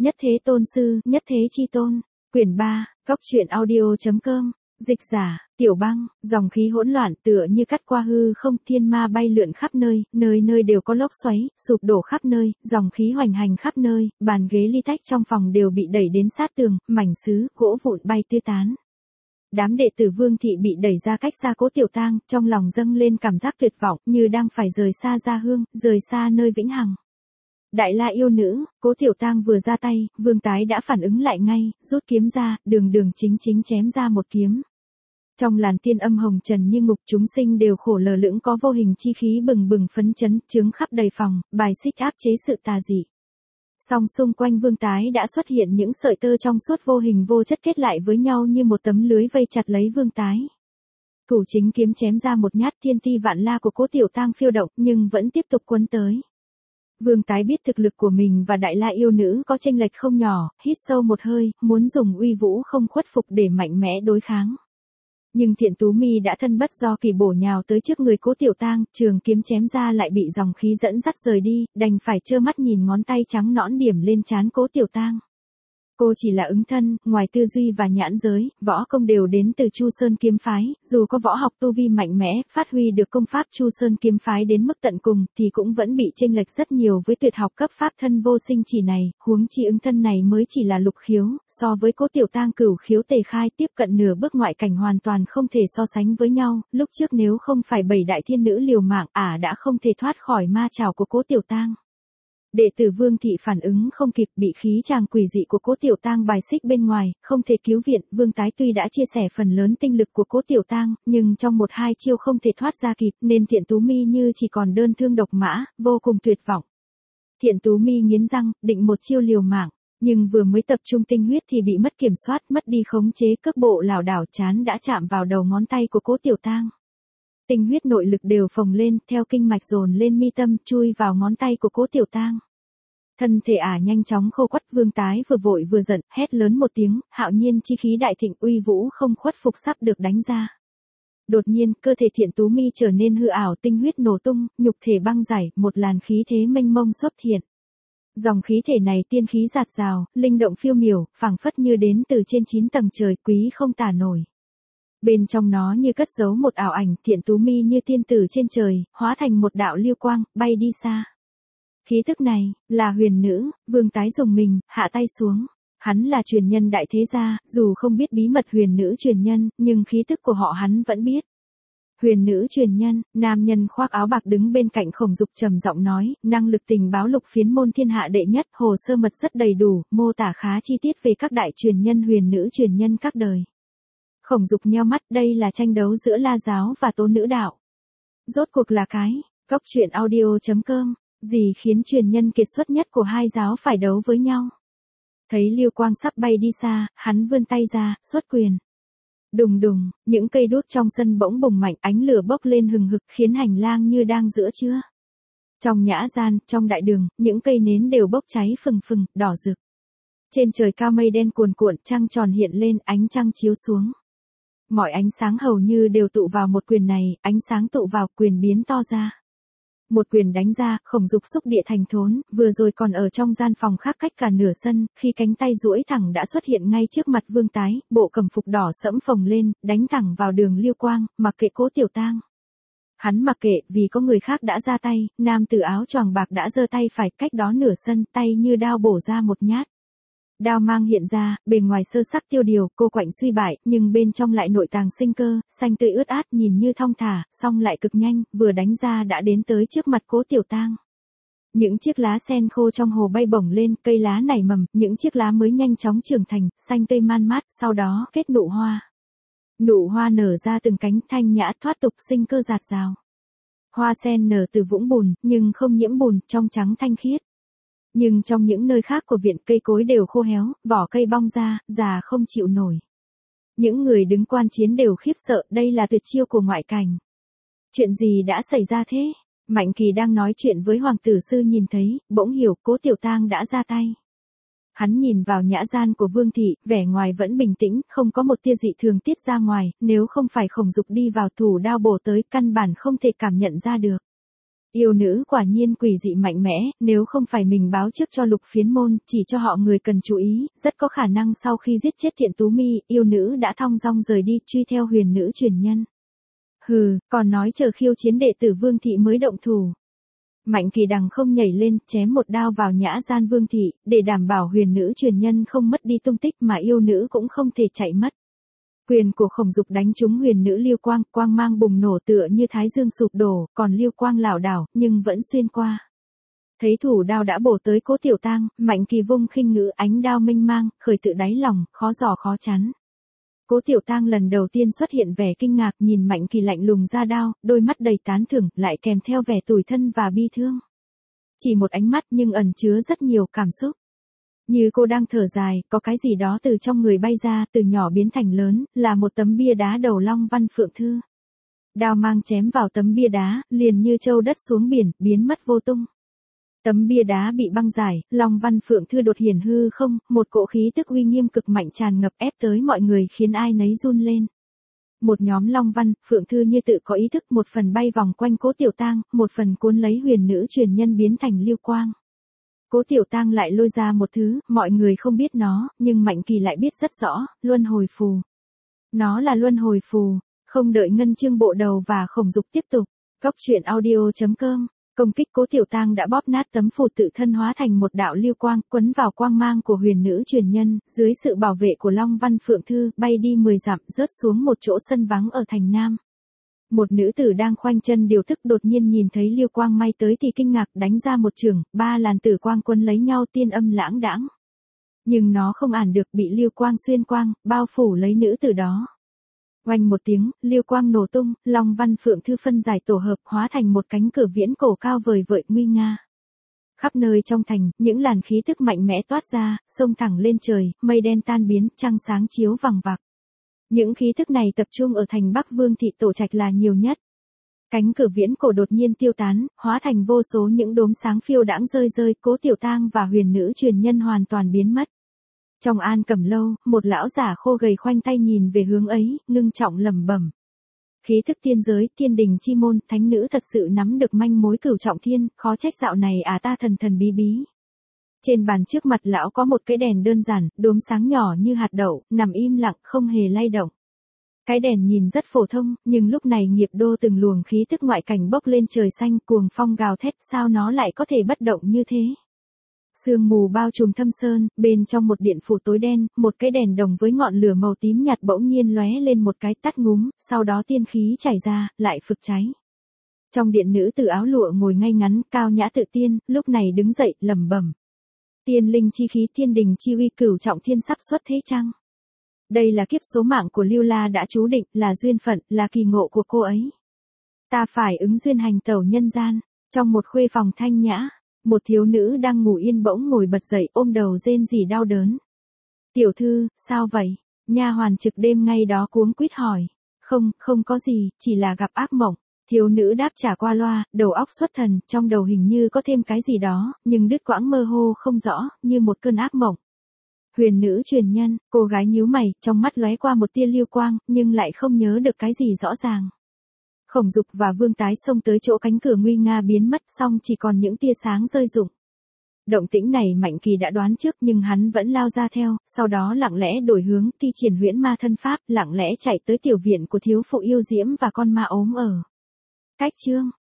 Nhất thế tôn sư, nhất thế chi tôn. Quyển 3, Cốc truyện audio.com. Dịch giả, Tiểu Băng. Dòng khí hỗn loạn tựa như cắt qua hư không, thiên ma bay lượn khắp nơi, nơi nơi đều có lốc xoáy, sụp đổ khắp nơi, dòng khí hoành hành khắp nơi, bàn ghế ly tách trong phòng đều bị đẩy đến sát tường, mảnh sứ, gỗ vụn bay tứ tán. Đám đệ tử Vương thị bị đẩy ra cách xa Cố Tiểu Tang, trong lòng dâng lên cảm giác tuyệt vọng, như đang phải rời xa gia hương, rời xa nơi vĩnh hằng. Đại La yêu nữ, Cố Tiểu Tang vừa ra tay, Vương Tái đã phản ứng lại ngay, rút kiếm ra, đường đường chính chính chém ra một kiếm. Trong làn tiên âm hồng trần như ngục, chúng sinh đều khổ lờ lững, có vô hình chi khí bừng bừng phấn chấn, chướng khắp đầy phòng, bài xích áp chế sự tà dị. Song xung quanh Vương Tái đã xuất hiện những sợi tơ trong suốt vô hình vô chất kết lại với nhau như một tấm lưới vây chặt lấy Vương Tái. Thủ chính kiếm chém ra một nhát, thiên ti vạn la của Cố Tiểu Tang phiêu động nhưng vẫn tiếp tục quấn tới. Vương Tái biết thực lực của mình và Đại La yêu nữ có chênh lệch không nhỏ, hít sâu một hơi, muốn dùng uy vũ không khuất phục để mạnh mẽ đối kháng. Nhưng Thiện Tú Mi đã thân bất do kỳ bổ nhào tới trước người Cố Tiểu Tang, trường kiếm chém ra lại bị dòng khí dẫn dắt rời đi, đành phải trơ mắt nhìn ngón tay trắng nõn điểm lên trán Cố Tiểu Tang. Cô chỉ là ứng thân, ngoài tư duy và nhãn giới, võ công đều đến từ Chu Sơn kiếm phái, dù có võ học tu vi mạnh mẽ, phát huy được công pháp Chu Sơn kiếm phái đến mức tận cùng, thì cũng vẫn bị chênh lệch rất nhiều với tuyệt học cấp pháp thân vô sinh chỉ này, huống chi ứng thân này mới chỉ là lục khiếu, so với Cố Tiểu Tang cửu khiếu tề khai tiếp cận nửa bước ngoại cảnh hoàn toàn không thể so sánh với nhau, lúc trước nếu không phải 7 đại thiên nữ liều mạng, đã không thể thoát khỏi ma trảo của Cố Tiểu Tang. Đệ tử Vương thị phản ứng không kịp, bị khí tràng quỷ dị của Cố Tiểu Tang bài xích bên ngoài, không thể cứu viện. Vương Tái tuy đã chia sẻ phần lớn tinh lực của Cố Tiểu Tang, nhưng trong một hai chiêu không thể thoát ra kịp, nên Thiện Tú Mi như chỉ còn đơn thương độc mã, vô cùng tuyệt vọng. Thiện Tú Mi nghiến răng, định một chiêu liều mạng, nhưng vừa mới tập trung tinh huyết thì bị mất kiểm soát, mất đi khống chế, cước bộ lảo đảo, chán đã chạm vào đầu ngón tay của Cố Tiểu Tang. Tinh huyết nội lực đều phồng lên, theo kinh mạch dồn lên mi tâm, chui vào ngón tay của Cố Tiểu Tang. Thân thể nhanh chóng khô quắt, Vương Tái vừa vội vừa giận, hét lớn một tiếng, hạo nhiên chi khí đại thịnh, uy vũ không khuất phục sắp được đánh ra. Đột nhiên, cơ thể Thiện Tú Mi trở nên hư ảo, tinh huyết nổ tung, nhục thể băng giải, một làn khí thế mênh mông xuất hiện. Dòng khí thể này tiên khí rạt rào, linh động phiêu miểu, phảng phất như đến từ trên 9 tầng trời, quý không tả nổi. Bên trong nó như cất giấu một ảo ảnh, Thiện Tú Mi như tiên tử trên trời, hóa thành một đạo lưu quang, bay đi xa. Khí tức này, là huyền nữ. Vương Tái dùng mình, hạ tay xuống. Hắn là truyền nhân đại thế gia, dù không biết bí mật huyền nữ truyền nhân, nhưng khí tức của họ hắn vẫn biết. Huyền nữ truyền nhân, nam nhân khoác áo bạc đứng bên cạnh Khổng Dục trầm giọng nói, năng lực tình báo lục phiến môn thiên hạ đệ nhất, hồ sơ mật rất đầy đủ, mô tả khá chi tiết về các đại truyền nhân huyền nữ truyền nhân các đời. Khổng Dục nheo mắt, đây là tranh đấu giữa La giáo và Tố nữ đạo. Rốt cuộc là cái, Cốc truyện audio.com, gì khiến truyền nhân kiệt xuất nhất của hai giáo phải đấu với nhau. Thấy lưu quang sắp bay đi xa, hắn vươn tay ra, xuất quyền. Đùng đùng, những cây đuốc trong sân bỗng bùng mạnh, ánh lửa bốc lên hừng hực, khiến hành lang như đang giữa trưa. Trong nhã gian, trong đại đường, những cây nến đều bốc cháy phừng phừng, đỏ rực. Trên trời cao mây đen cuồn cuộn, trăng tròn hiện lên, ánh trăng chiếu xuống. Mọi ánh sáng hầu như đều tụ vào một quyền này, ánh sáng tụ vào, quyền biến to ra. Một quyền đánh ra, Khổng Dục xúc địa thành thốn, vừa rồi còn ở trong gian phòng khác cách cả nửa sân, khi cánh tay duỗi thẳng đã xuất hiện ngay trước mặt Vương Tái, bộ cẩm phục đỏ sẫm phồng lên, đánh thẳng vào đường lưu quang, mặc kệ Cố Tiểu Tang. Hắn mặc kệ, vì có người khác đã ra tay, nam tử áo choàng bạc đã giơ tay phải, cách đó nửa sân, tay như đao bổ ra một nhát. Đao mang hiện ra, bề ngoài sơ sắc tiêu điều, cô quạnh suy bại, nhưng bên trong lại nội tàng sinh cơ, xanh tươi ướt át, nhìn như thong thả, song lại cực nhanh, vừa đánh ra đã đến tới trước mặt Cố Tiểu Tang. Những chiếc lá sen khô trong hồ bay bổng lên, cây lá nảy mầm, những chiếc lá mới nhanh chóng trưởng thành, xanh tươi man mát, sau đó kết nụ hoa. Nụ hoa nở ra từng cánh, thanh nhã thoát tục, sinh cơ rạt rào. Hoa sen nở từ vũng bùn, nhưng không nhiễm bùn, trong trắng thanh khiết. Nhưng trong những nơi khác của viện, cây cối đều khô héo, vỏ cây bong ra, già không chịu nổi. Những người đứng quan chiến đều khiếp sợ, đây là tuyệt chiêu của ngoại cảnh. Chuyện gì đã xảy ra thế? Mạnh Kỳ đang nói chuyện với Hoàng tử sư nhìn thấy, bỗng hiểu Cố Tiểu Tang đã ra tay. Hắn nhìn vào nhã gian của Vương thị, vẻ ngoài vẫn bình tĩnh, không có một tia dị thường tiết ra ngoài, nếu không phải Khổng Dục đi vào thủ đao bổ tới, căn bản không thể cảm nhận ra được. Yêu nữ quả nhiên quỷ dị mạnh mẽ, nếu không phải mình báo trước cho Lục Phiến môn, chỉ cho họ người cần chú ý, rất có khả năng sau khi giết chết Thiện Tú Mi, yêu nữ đã thong dong rời đi truy theo huyền nữ truyền nhân. Hừ, còn nói chờ khiêu chiến đệ tử Vương Thị mới động thủ. Mạnh Kỳ Đằng không nhảy lên, chém một đao vào nhã gian Vương Thị, để đảm bảo huyền nữ truyền nhân không mất đi tung tích mà yêu nữ cũng không thể chạy mất. Quyền của Khổng Dục đánh trúng huyền nữ Liêu Quang, quang mang bùng nổ tựa như thái dương sụp đổ, còn Liêu Quang lảo đảo, nhưng vẫn xuyên qua. Thấy thủ đao đã bổ tới Cố Tiểu Tang, Mạnh Kỳ vung khinh ngữ ánh đao mênh mang, khởi tự đáy lòng, khó dò khó chắn. Cố Tiểu Tang lần đầu tiên xuất hiện vẻ kinh ngạc nhìn Mạnh Kỳ lạnh lùng ra đao, đôi mắt đầy tán thưởng, lại kèm theo vẻ tủi thân và bi thương. Chỉ một ánh mắt nhưng ẩn chứa rất nhiều cảm xúc. Như cô đang thở dài, có cái gì đó từ trong người bay ra, từ nhỏ biến thành lớn, là một tấm bia đá đầu Long Văn Phượng Thư. Đao mang chém vào tấm bia đá, liền như châu đất xuống biển, biến mất vô tung. Tấm bia đá bị băng giải, Long Văn Phượng Thư đột hiển hư không, một cỗ khí tức uy nghiêm cực mạnh tràn ngập ép tới mọi người khiến ai nấy run lên. Một nhóm Long Văn, Phượng Thư như tự có ý thức, một phần bay vòng quanh Cố Tiểu Tang, một phần cuốn lấy huyền nữ truyền nhân biến thành Liêu Quang. Cố Tiểu Tang lại lôi ra một thứ, mọi người không biết nó, nhưng Mạnh Kỳ lại biết rất rõ, luân hồi phù. Nó là luân hồi phù, không đợi Ngân Chương bộ đầu và Khổng Dục tiếp tục. Góc truyện audio.com, công kích Cố Tiểu Tang đã bóp nát tấm phù tự thân hóa thành một đạo lưu quang, quấn vào quang mang của huyền nữ truyền nhân, dưới sự bảo vệ của Long Văn Phượng Thư, bay đi 10 dặm, rớt xuống một chỗ sân vắng ở thành Nam. Một nữ tử đang khoanh chân điều tức đột nhiên nhìn thấy Liêu Quang may tới thì kinh ngạc đánh ra một chưởng, 3 làn tử quang quấn lấy nhau tiên âm lãng đãng. Nhưng nó không ản được bị Liêu Quang xuyên quang, bao phủ lấy nữ tử đó. Oanh một tiếng, Liêu Quang nổ tung, Long Văn Phượng Thư phân giải tổ hợp hóa thành một cánh cửa viễn cổ cao vời vợi nguy nga. Khắp nơi trong thành, những làn khí tức mạnh mẽ toát ra, xông thẳng lên trời, mây đen tan biến, trăng sáng chiếu vằng vặc. Những khí thức này tập trung ở thành Bắc Vương Thị Tổ Trạch là nhiều nhất. Cánh cửa viễn cổ đột nhiên tiêu tán, hóa thành vô số những đốm sáng phiêu đãng rơi rơi, Cố Tiểu Tang và huyền nữ truyền nhân hoàn toàn biến mất. Trong An Cẩm lâu, một lão giả khô gầy khoanh tay nhìn về hướng ấy, ngưng trọng lẩm bẩm. Khí thức tiên giới, thiên đình chi môn, thánh nữ thật sự nắm được manh mối cửu trọng thiên, khó trách dạo này ta thần thần bí bí. Trên bàn trước mặt lão có một cái đèn đơn giản, đốm sáng nhỏ như hạt đậu, nằm im lặng không hề lay động. Cái đèn nhìn rất phổ thông, nhưng lúc này nghiệp đô từng luồng khí tức ngoại cảnh bốc lên trời xanh, cuồng phong gào thét, sao nó lại có thể bất động như thế? Sương mù bao trùm thâm sơn, bên trong một điện phủ tối đen, một cái đèn đồng với ngọn lửa màu tím nhạt bỗng nhiên lóe lên một cái tắt ngúm, sau đó tiên khí chảy ra, lại phực cháy. Trong điện nữ tử áo lụa ngồi ngay ngắn, cao nhã tự tiên, lúc này đứng dậy, lẩm bẩm. Tiên linh chi khí thiên đình chi uy cửu trọng thiên sắp xuất thế chăng? Đây là kiếp số mạng của Lưu La đã chú định, là duyên phận, là kỳ ngộ của cô ấy. Ta phải ứng duyên hành tẩu nhân gian. Trong một khuê phòng thanh nhã, một thiếu nữ đang ngủ yên bỗng ngồi bật dậy ôm đầu rên rỉ đau đớn. Tiểu thư, sao vậy? Nha hoàn trực đêm ngay đó cuống quýt hỏi. Không có gì, chỉ là gặp ác mộng. Thiếu nữ đáp trả qua loa, đầu óc xuất thần, trong đầu hình như có thêm cái gì đó, nhưng đứt quãng mơ hồ không rõ, như một cơn ác mộng. Huyền nữ truyền nhân, cô gái nhíu mày, trong mắt lóe qua một tia lưu quang, nhưng lại không nhớ được cái gì rõ ràng. Khổng Dục và Vương Tái xông tới chỗ cánh cửa nguy nga biến mất, xong chỉ còn những tia sáng rơi rụng. Động tĩnh này Mạnh Kỳ đã đoán trước nhưng hắn vẫn lao ra theo, sau đó lặng lẽ đổi hướng, thi triển huyễn ma thân pháp, lặng lẽ chạy tới tiểu viện của thiếu phụ yêu diễm và con ma ốm ở. Cách chương